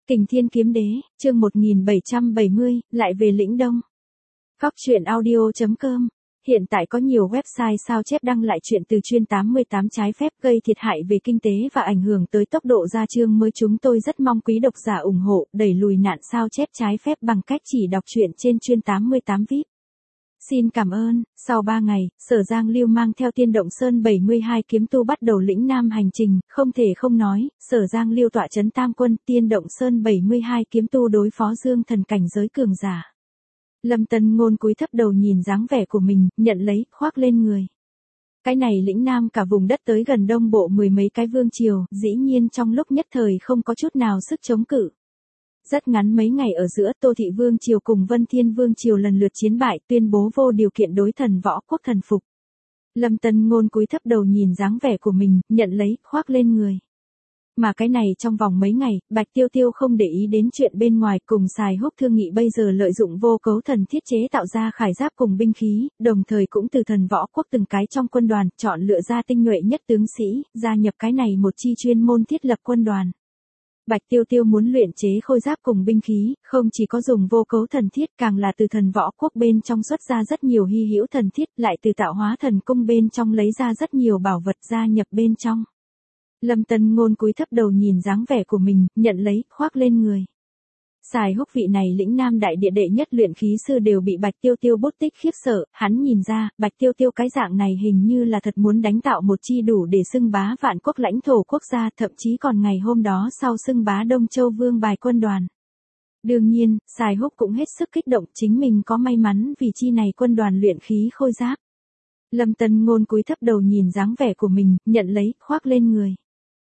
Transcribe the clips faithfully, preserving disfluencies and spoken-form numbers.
Kình Thiên Kiếm Đế, chương một nghìn bảy trăm bảy mươi, lại về Lĩnh Đông. Góc truyện audio chấm com. Hiện tại có nhiều website sao chép đăng lại chuyện từ chuyên tám mươi tám trái phép gây thiệt hại về kinh tế và ảnh hưởng tới tốc độ ra chương mới. Chúng tôi rất mong quý độc giả ủng hộ, đẩy lùi nạn sao chép trái phép bằng cách chỉ đọc truyện trên chuyên tám mươi tám vê i pê. Xin cảm ơn. Sau ba ngày, Sở Giang Liêu mang theo Tiên Động Sơn bảy mươi hai kiếm tu bắt đầu lĩnh Nam hành trình, không thể không nói, Sở Giang Liêu tọa trấn Tam Quân, Tiên Động Sơn bảy mươi hai kiếm tu đối phó dương thần cảnh giới cường giả. Lâm Tân Ngôn cúi thấp đầu nhìn dáng vẻ của mình, nhận lấy, khoác lên người. Cái này lĩnh Nam cả vùng đất tới gần đông bộ mười mấy cái vương triều, dĩ nhiên trong lúc nhất thời không có chút nào sức chống cự. Rất ngắn mấy ngày ở giữa, Tô Thị Vương triều cùng Vân Thiên Vương triều lần lượt chiến bại, tuyên bố vô điều kiện đối Thần Võ Quốc thần phục. Lâm Tân Ngôn cúi thấp đầu nhìn dáng vẻ của mình, nhận lấy, khoác lên người. Mà cái này trong vòng mấy ngày, Bạch Tiêu Tiêu không để ý đến chuyện bên ngoài, cùng Sài Húc thương nghị bây giờ lợi dụng vô cấu thần thiết chế tạo ra khải giáp cùng binh khí, đồng thời cũng từ Thần Võ Quốc từng cái trong quân đoàn, chọn lựa ra tinh nhuệ nhất tướng sĩ, gia nhập cái này một chi chuyên môn thiết lập quân đoàn. Bạch Tiêu Tiêu muốn luyện chế khôi giáp cùng binh khí, không chỉ có dùng vô cấu thần thiết, càng là từ Thần Võ Quốc bên trong xuất ra rất nhiều hy hữu thần thiết, lại từ Tạo Hóa Thần Cung bên trong lấy ra rất nhiều bảo vật gia nhập bên trong. Lâm Tân Ngôn cúi thấp đầu nhìn dáng vẻ của mình, nhận lấy, khoác lên người. Sài Húc vị này lĩnh Nam đại địa đệ nhất luyện khí sư đều bị Bạch Tiêu Tiêu bút tích khiếp sợ, hắn nhìn ra, Bạch Tiêu Tiêu cái dạng này hình như là thật muốn đánh tạo một chi đủ để xưng bá vạn quốc lãnh thổ quốc gia, thậm chí còn ngày hôm đó sau xưng bá Đông Châu Vương bài quân đoàn. Đương nhiên, Sài Húc cũng hết sức kích động, chính mình có may mắn vì chi này quân đoàn luyện khí khôi giáp. Lâm Tân Ngôn cúi thấp đầu nhìn dáng vẻ của mình, nhận lấy, khoác lên người.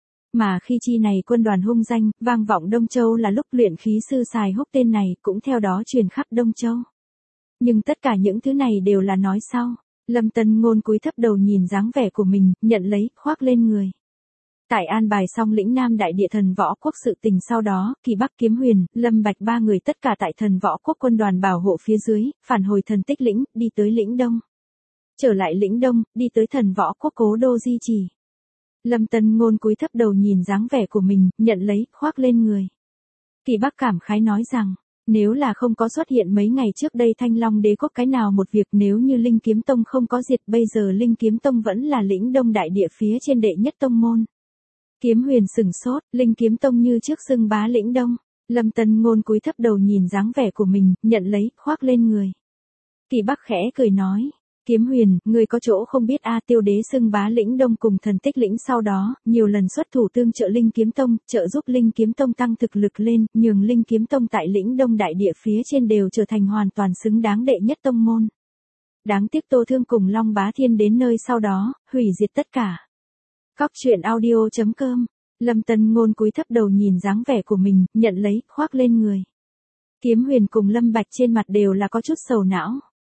Mà khi chi này quân đoàn hung danh, vang vọng Đông Châu là lúc luyện khí sư Sài Húc tên này cũng theo đó truyền khắp Đông Châu. Nhưng tất cả những thứ này đều là nói sau. Lâm Tân Ngôn cúi thấp đầu nhìn dáng vẻ của mình, nhận lấy, khoác lên người. Tại an bài xong lĩnh Nam đại địa Thần Võ Quốc sự tình sau đó, Kỳ Bắc Kiếm Huyền, Lâm Bạch ba người tất cả tại Thần Võ Quốc quân đoàn bảo hộ phía dưới, phản hồi Thần Tích lĩnh, đi tới lĩnh Đông. Trở lại lĩnh Đông, đi tới Thần Võ Quốc cố đô Di Trì. Lâm Tân Ngôn cúi thấp đầu nhìn dáng vẻ của mình, nhận lấy, khoác lên người. Kỳ Bắc cảm khái nói rằng, nếu là không có xuất hiện mấy ngày trước đây Thanh Long Đế Quốc cái nào một việc, nếu như Linh Kiếm Tông không có diệt, bây giờ Linh Kiếm Tông vẫn là lĩnh Đông đại địa phía trên đệ nhất tông môn. Kiếm Huyền sửng sốt, Linh Kiếm Tông như trước xưng bá lĩnh Đông. Lâm Tân Ngôn cúi thấp đầu nhìn dáng vẻ của mình, nhận lấy, khoác lên người. Kỳ Bắc khẽ cười nói. Kiếm Huyền, người có chỗ không biết a, Tiêu Đế xưng bá lĩnh Đông cùng Thần Tích lĩnh sau đó, nhiều lần xuất thủ tương trợ Linh Kiếm Tông, trợ giúp Linh Kiếm Tông tăng thực lực lên, nhường Linh Kiếm Tông tại lĩnh Đông đại địa phía trên đều trở thành hoàn toàn xứng đáng đệ nhất tông môn. Đáng tiếc Tô Thương cùng Long Bá Thiên đến nơi sau đó, hủy diệt tất cả. Góc truyện audio chấm com. Lâm Tân Ngôn cúi thấp đầu nhìn dáng vẻ của mình, nhận lấy, khoác lên người. Kiếm Huyền cùng Lâm Bạch trên mặt đều là có chút sầu não.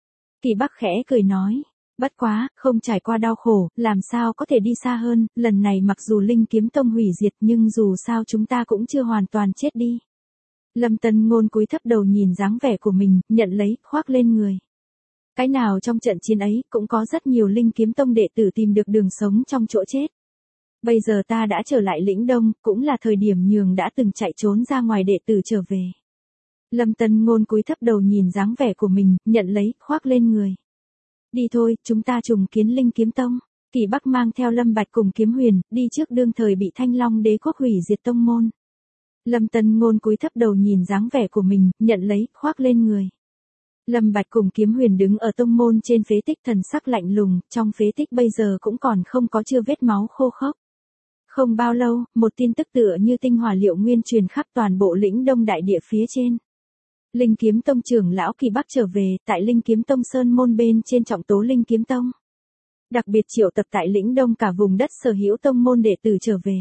Kỳ Bắc khẽ cười nói, bất quá, không trải qua đau khổ, làm sao có thể đi xa hơn, lần này mặc dù Linh Kiếm Tông hủy diệt nhưng dù sao chúng ta cũng chưa hoàn toàn chết đi. Lâm Tân Ngôn cúi thấp đầu nhìn dáng vẻ của mình, nhận lấy, khoác lên người. Cái nào trong trận chiến ấy cũng có rất nhiều Linh Kiếm Tông đệ tử tìm được đường sống trong chỗ chết. Bây giờ ta đã trở lại lĩnh Đông, cũng là thời điểm nhường đã từng chạy trốn ra ngoài đệ tử trở về. Lâm Tân Ngôn cúi thấp đầu nhìn dáng vẻ của mình, nhận lấy, khoác lên người. Đi thôi, chúng ta trùng kiến Linh Kiếm Tông. Kỳ Bắc mang theo Lâm Bạch cùng Kiếm Huyền, đi trước đương thời bị Thanh Long Đế Quốc hủy diệt tông môn. Lâm Tân Ngôn cúi thấp đầu nhìn dáng vẻ của mình, nhận lấy, khoác lên người. Lâm Bạch cùng Kiếm Huyền đứng ở tông môn trên phế tích, thần sắc lạnh lùng, trong phế tích bây giờ cũng còn không có chưa vết máu khô khốc. Không bao lâu, một tin tức tựa như tinh hỏa liệu nguyên truyền khắp toàn bộ lĩnh Đông đại địa phía trên. Linh Kiếm Tông trưởng lão Kỳ Bắc trở về, tại Linh Kiếm Tông Sơn môn bên trên trọng tố Linh Kiếm Tông. Đặc biệt triệu tập tại lĩnh Đông cả vùng đất sở hữu tông môn đệ tử trở về.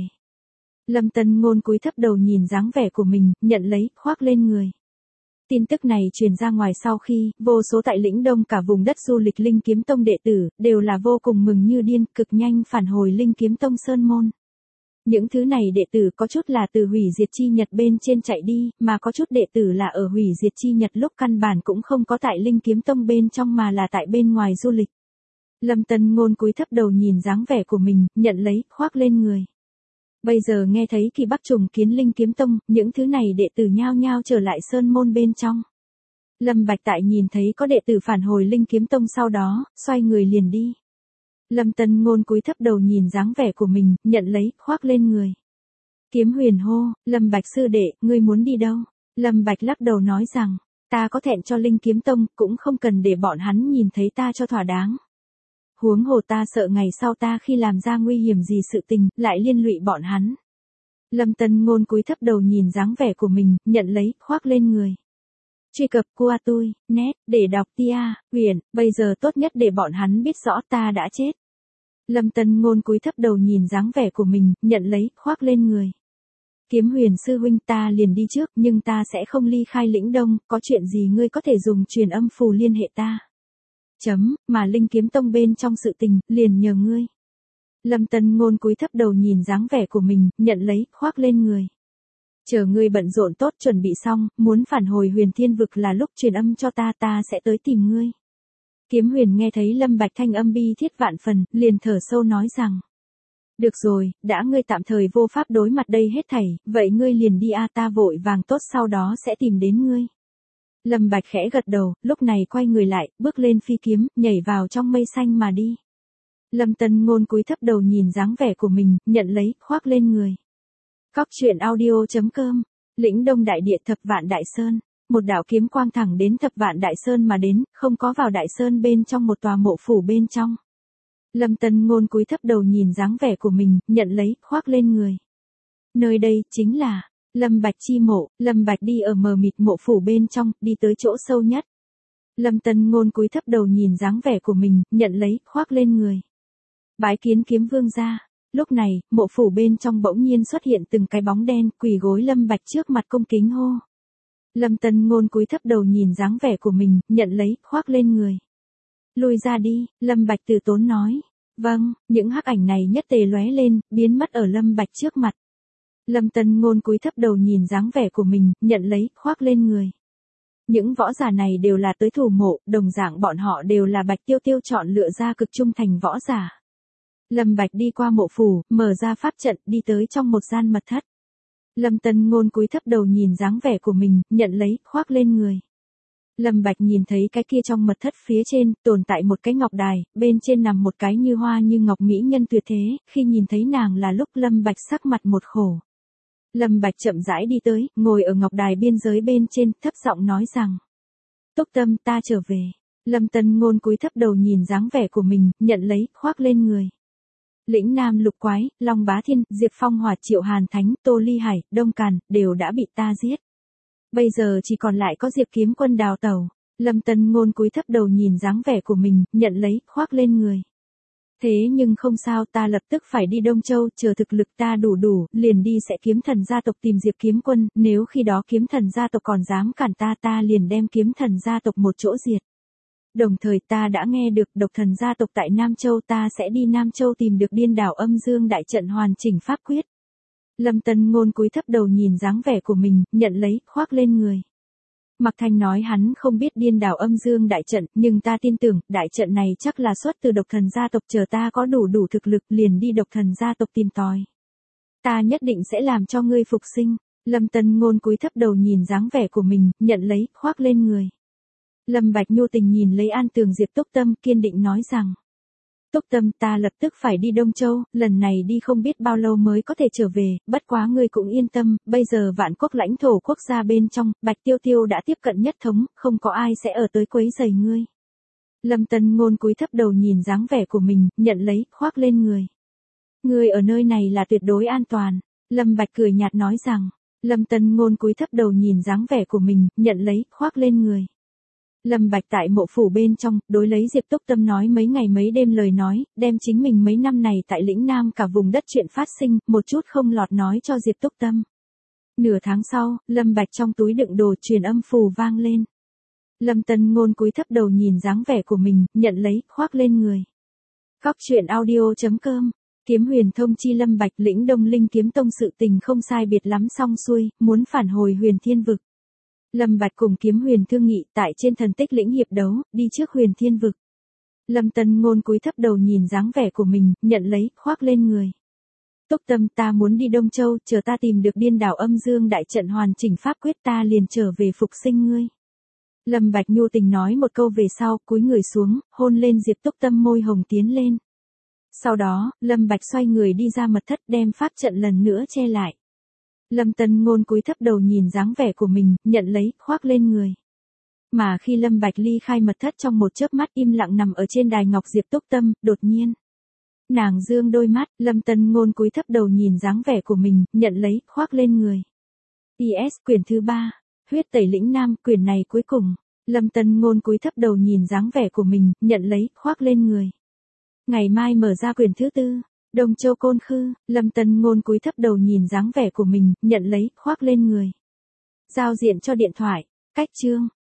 Lâm Tân Ngôn cúi thấp đầu nhìn dáng vẻ của mình, nhận lấy, khoác lên người. Tin tức này truyền ra ngoài sau khi, vô số tại lĩnh Đông cả vùng đất du lịch Linh Kiếm Tông đệ tử, đều là vô cùng mừng như điên, cực nhanh phản hồi Linh Kiếm Tông Sơn môn. Những thứ này đệ tử có chút là từ hủy diệt chi nhật bên trên chạy đi, mà có chút đệ tử là ở hủy diệt chi nhật lúc căn bản cũng không có tại Linh Kiếm Tông bên trong mà là tại bên ngoài du lịch. Lâm Tân Ngôn cúi thấp đầu nhìn dáng vẻ của mình, nhận lấy, khoác lên người. Bây giờ nghe thấy Kỳ Bắc trùng kiến Linh Kiếm Tông, những thứ này đệ tử nhao nhao trở lại sơn môn bên trong. Lâm Bạch tại nhìn thấy có đệ tử phản hồi Linh Kiếm Tông sau đó, xoay người liền đi. Lâm Tân Ngôn cúi thấp đầu nhìn dáng vẻ của mình, nhận lấy, khoác lên người. Kiếm Huyền hô, Lâm Bạch sư đệ, ngươi muốn đi đâu? Lâm Bạch lắc đầu nói rằng, ta có thẹn cho Linh Kiếm Tông, cũng không cần để bọn hắn nhìn thấy ta cho thỏa đáng. Huống hồ ta sợ ngày sau ta khi làm ra nguy hiểm gì sự tình, lại liên lụy bọn hắn. Lâm Tân Ngôn cúi thấp đầu nhìn dáng vẻ của mình, nhận lấy, khoác lên người. Truy cập qua tôi, net, để đọc tia, huyền, bây giờ tốt nhất để bọn hắn biết rõ ta đã chết. Lâm Tân Ngôn cúi thấp đầu nhìn dáng vẻ của mình, nhận lấy, khoác lên người. Kiếm Huyền sư huynh, ta liền đi trước, nhưng ta sẽ không ly khai Lĩnh Đông, có chuyện gì ngươi có thể dùng truyền âm phù liên hệ ta. Chấm, mà Linh Kiếm Tông bên trong sự tình, liền nhờ ngươi. Lâm Tân Ngôn cúi thấp đầu nhìn dáng vẻ của mình, nhận lấy, khoác lên người. Chờ ngươi bận rộn tốt chuẩn bị xong, muốn phản hồi Huyền Thiên Vực là lúc truyền âm cho ta, ta sẽ tới tìm ngươi. Kiếm Huyền nghe thấy Lâm Bạch thanh âm bi thiết vạn phần, liền thở sâu nói rằng. Được rồi, đã ngươi tạm thời vô pháp đối mặt đây hết thảy, vậy ngươi liền đi a, ta vội vàng tốt sau đó sẽ tìm đến ngươi. Lâm Bạch khẽ gật đầu, lúc này quay người lại, bước lên phi kiếm, nhảy vào trong mây xanh mà đi. Lâm Tân Ngôn cúi thấp đầu nhìn dáng vẻ của mình, nhận lấy, khoác lên người. Cóc truyện audio chấm com, Lĩnh Đông đại địa Thập Vạn Đại Sơn, một đạo kiếm quang thẳng đến Thập Vạn Đại Sơn mà đến, không có vào Đại Sơn bên trong một tòa mộ phủ bên trong. Lâm Tân Ngôn cúi thấp đầu nhìn dáng vẻ của mình, nhận lấy, khoác lên người. Nơi đây, chính là, Lâm Bạch chi mộ, Lâm Bạch đi ở mờ mịt mộ phủ bên trong, đi tới chỗ sâu nhất. Lâm Tân Ngôn cúi thấp đầu nhìn dáng vẻ của mình, nhận lấy, khoác lên người. Bái kiến kiếm vương gia. Lúc này, mộ phủ bên trong bỗng nhiên xuất hiện từng cái bóng đen, quỳ gối Lâm Bạch trước mặt cung kính hô. Lâm Tân Ngôn cúi thấp đầu nhìn dáng vẻ của mình, nhận lấy, khoác lên người. Lùi ra đi, Lâm Bạch từ tốn nói. Vâng, những hắc ảnh này nhất tề lóe lên, biến mất ở Lâm Bạch trước mặt. Lâm Tân Ngôn cúi thấp đầu nhìn dáng vẻ của mình, nhận lấy, khoác lên người. Những võ giả này đều là tới thủ mộ, đồng dạng bọn họ đều là Bạch Tiêu Tiêu chọn lựa ra cực trung thành võ giả. Lâm Bạch đi qua mộ phủ, mở ra pháp trận, đi tới trong một gian mật thất. Lâm Tân Ngôn cúi thấp đầu nhìn dáng vẻ của mình, nhận lấy, khoác lên người. Lâm Bạch nhìn thấy cái kia trong mật thất phía trên, tồn tại một cái ngọc đài, bên trên nằm một cái như hoa như ngọc mỹ nhân tuyệt thế, khi nhìn thấy nàng là lúc Lâm Bạch sắc mặt một khổ. Lâm Bạch chậm rãi đi tới, ngồi ở ngọc đài biên giới bên trên, thấp giọng nói rằng. Túc Tâm, ta trở về. Lâm Tân Ngôn cúi thấp đầu nhìn dáng vẻ của mình, nhận lấy, khoác lên người. Lĩnh Nam Lục Quái, Long Bá Thiên, Diệp Phong Hỏa, Triệu Hàn Thánh, Tô Ly Hải, Đông Càn, đều đã bị ta giết. Bây giờ chỉ còn lại có Diệp Kiếm Quân đào tẩu. Lâm Tân Ngôn cúi thấp đầu nhìn dáng vẻ của mình, nhận lấy, khoác lên người. Thế nhưng không sao, ta lập tức phải đi Đông Châu, chờ thực lực ta đủ đủ, liền đi sẽ Kiếm Thần gia tộc tìm Diệp Kiếm Quân, nếu khi đó Kiếm Thần gia tộc còn dám cản ta, ta liền đem Kiếm Thần gia tộc một chỗ diệt. Đồng thời ta đã nghe được Độc Thần gia tộc tại Nam Châu, ta sẽ đi Nam Châu tìm được Điên Đảo Âm Dương đại trận hoàn chỉnh pháp quyết. Lâm Tân Ngôn cúi thấp đầu nhìn dáng vẻ của mình, nhận lấy, khoác lên người. Mạc Thanh nói hắn không biết Điên Đảo Âm Dương đại trận, nhưng ta tin tưởng, đại trận này chắc là xuất từ Độc Thần gia tộc, chờ ta có đủ đủ thực lực liền đi Độc Thần gia tộc tìm tòi. Ta nhất định sẽ làm cho ngươi phục sinh. Lâm Tân Ngôn cúi thấp đầu nhìn dáng vẻ của mình, nhận lấy, khoác lên người. Lâm Bạch nhu tình nhìn lấy An Tường Diệp Túc Tâm, kiên định nói rằng. Túc Tâm, ta lập tức phải đi Đông Châu, lần này đi không biết bao lâu mới có thể trở về, bất quá ngươi cũng yên tâm, bây giờ vạn quốc lãnh thổ quốc gia bên trong, Bạch Tiêu Tiêu đã tiếp cận nhất thống, không có ai sẽ ở tới quấy rầy ngươi. Lâm Tân Ngôn cúi thấp đầu nhìn dáng vẻ của mình, nhận lấy, khoác lên người. Ngươi ở nơi này là tuyệt đối an toàn. Lâm Bạch cười nhạt nói rằng. Lâm Tân Ngôn cúi thấp đầu nhìn dáng vẻ của mình, nhận lấy, khoác lên người. Lâm Bạch tại mộ phủ bên trong, đối lấy Diệp Túc Tâm nói mấy ngày mấy đêm lời nói, đem chính mình mấy năm này tại lĩnh Nam cả vùng đất chuyện phát sinh, một chút không lọt nói cho Diệp Túc Tâm. Nửa tháng sau, Lâm Bạch trong túi đựng đồ truyền âm phù vang lên. Lâm Tân Ngôn cúi thấp đầu nhìn dáng vẻ của mình, nhận lấy, khoác lên người. Cóc truyện audio chấm com, Kiếm Huyền thông chi Lâm Bạch lĩnh Đông Linh Kiếm Tông sự tình không sai biệt lắm xong xuôi, muốn phản hồi Huyền Thiên Vực. Lâm Bạch cùng Kiếm Huyền thương nghị tại trên thần tích lĩnh hiệp đấu, đi trước Huyền Thiên Vực. Lâm Tân Ngôn cúi thấp đầu nhìn dáng vẻ của mình, nhận lấy, khoác lên người. Túc Tâm, ta muốn đi Đông Châu, chờ ta tìm được điên đảo âm dương đại trận hoàn chỉnh pháp quyết ta liền trở về phục sinh ngươi. Lâm Bạch nhu tình nói một câu về sau, cúi người xuống, hôn lên Diệp Túc Tâm môi hồng tiến lên. Sau đó, Lâm Bạch xoay người đi ra mật thất đem pháp trận lần nữa che lại. Lâm Tân Ngôn cúi thấp đầu nhìn dáng vẻ của mình, nhận lấy, khoác lên người. Mà khi Lâm Bạch ly khai mật thất trong một chớp mắt im lặng nằm ở trên đài ngọc Diệp Túc Tâm, đột nhiên. Nàng dương đôi mắt, Lâm Tân Ngôn cúi thấp đầu nhìn dáng vẻ của mình, nhận lấy, khoác lên người. i ét quyển thứ ba, huyết tẩy lĩnh nam, quyển này cuối cùng. Lâm Tân Ngôn cúi thấp đầu nhìn dáng vẻ của mình, nhận lấy, khoác lên người. Ngày mai mở ra quyển thứ tư, Đông Châu Côn Khư, Lâm Tân Ngôn cúi thấp đầu nhìn dáng vẻ của mình, nhận lấy, khoác lên người. Giao diện cho điện thoại, cách chương.